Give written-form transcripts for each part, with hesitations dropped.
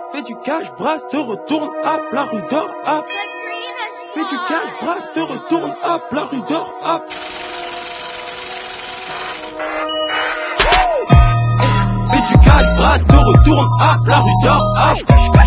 Fais du cash, brasse, te retourne, hop, la rue d'or, hop. Fais du cash, brasse, te retourne, hop, la rue d'or, hop. Fais du cash, brasse, te retourne, hop, la rue d'or, hop.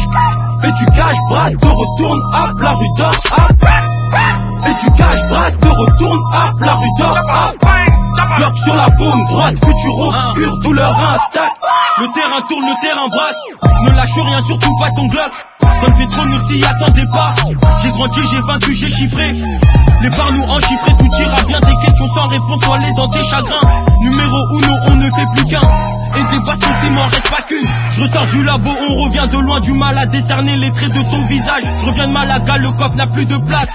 Fais du cash, brasse, te retourne, hop, la rue d'or, hop. Fais du cash, brasse, te retourne, hop, la rue d'or, hop. Bloc sur la paume droite, futur obscur, douleur intacte. Le terrain tourne, le terrain brasse. Ne lâche rien, surtout pas ton Glock. Comme Petro, ne s'y attendez pas. J'ai grandi, j'ai 20 sujets chiffrés. Les par nous en chiffré, tout ira bien. Des questions sans réponse, soit les dans tes chagrins. Numéro 1, on ne fait plus qu'un. Et des basses aussi, m'en reste pas qu'une. Je ressors du labo, on revient de loin. Du mal à décerner les traits de ton visage. Je reviens de Malaga, le coffre n'a plus de place.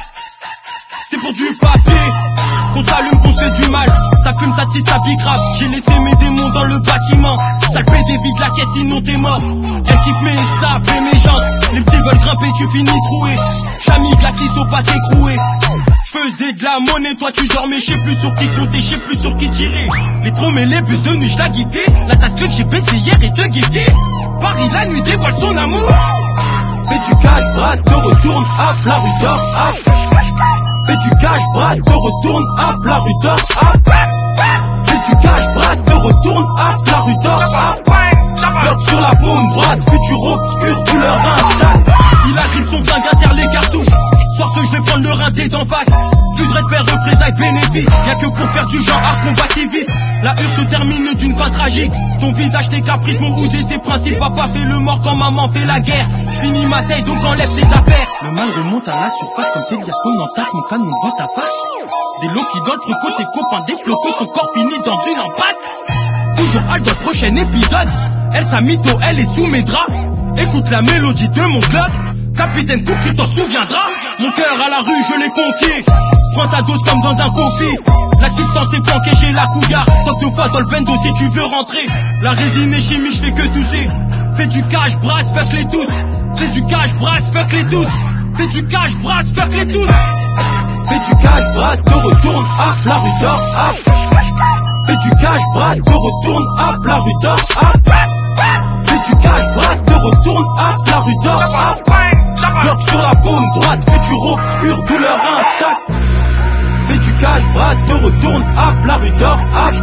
C'est pour du papier qu'on s'allume, qu'on se fait du mal. Ça fume, ça tisse, ça bicrave. J'ai laissé mes démons dans le bâtiment. Ça le fait des vides la caisse, sinon t'es mort. Elle kiffe mes sapes et mes jantes. Les petits veulent grimper, tu finis troué. Chami, glacis au pâté écroué. J'faisais de la monnaie, toi tu dormais. J'sais plus sur qui compter, j'sais plus sur qui tirer. Les trômes et les bus de nuit, j'la guiffé. La tasse que j'ai pété hier est de guiffé. Paris la nuit dévoile son amour. Fais du cash, brasse, te retourne, hop, la rue d'or, hop. Fais du cash, brasse, te retourne, hop, la rue d'or, hop. Fais du cash, brasse, te retourne, hop, la rue d'or, hop. Bloc sur la paume droite, futur obscur, douleur intacte. Il agrippe son flingue, serre les cartouches. Soir que je vais prendre le rinté d'en face. Plus de respect, représailles, bénéfice. Y'a que pour faire du genre art qu'on va si vite. La heure se termine d'une fin tragique. Ton visage, tes caprices, mon hood et ses principes. Papa fait le mort quand maman fait la guerre. J'finis ma taille donc enlève tes affaires. Le mal remonte à la surface comme c'est Biasco n'entasse mon canon devant ta face. Des lots qui dans le frico, tes copains des flocos, ton corps finit dans une impasse. Toujours hâte dans le prochain épisode. Elle t'a mytho, elle est sous mes draps. Écoute la mélodie de mon Glock. Capitaine Cook, tu t'en souviendras. Mon cœur à la rue, je l'ai confié. Prends ta dose comme dans un coffee. La substance est planquée chez la cougar. Toque de fois dans le bendo si tu veux rentrer. La résine est chimique, je fais que tousser. Fais du cash, brasse, fuck les tous. Fais du cash, brasse, fuck les tous. Fais du cash, brasse, fuck les tous. Fais du cash, brasse, te retourne, hop, la rue d'or, hop. Fais du cash, brasse, te retourne, hop, la rue d'or, hop. Fais du cash, brasse, te retourne, hop, la rue d'or, hop. Bloc sur la paume droite, futur obscur, douleur intacte. Fais du cash, brasse, te retourne, hop, la rue d'or, hop.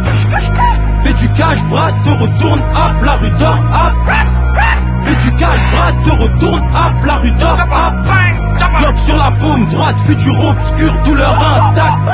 Fais du cash, brasse, te retourne, hop, la rue d'or, hop. Fais du cash, brasse, te retourne, hop, la rue d'or, hop. Bloc sur la paume droite, futur obscur, douleur intacte.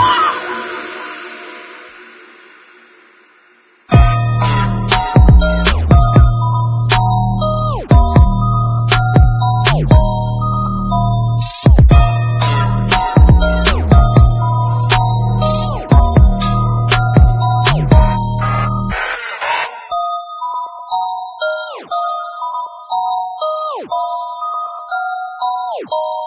Oh.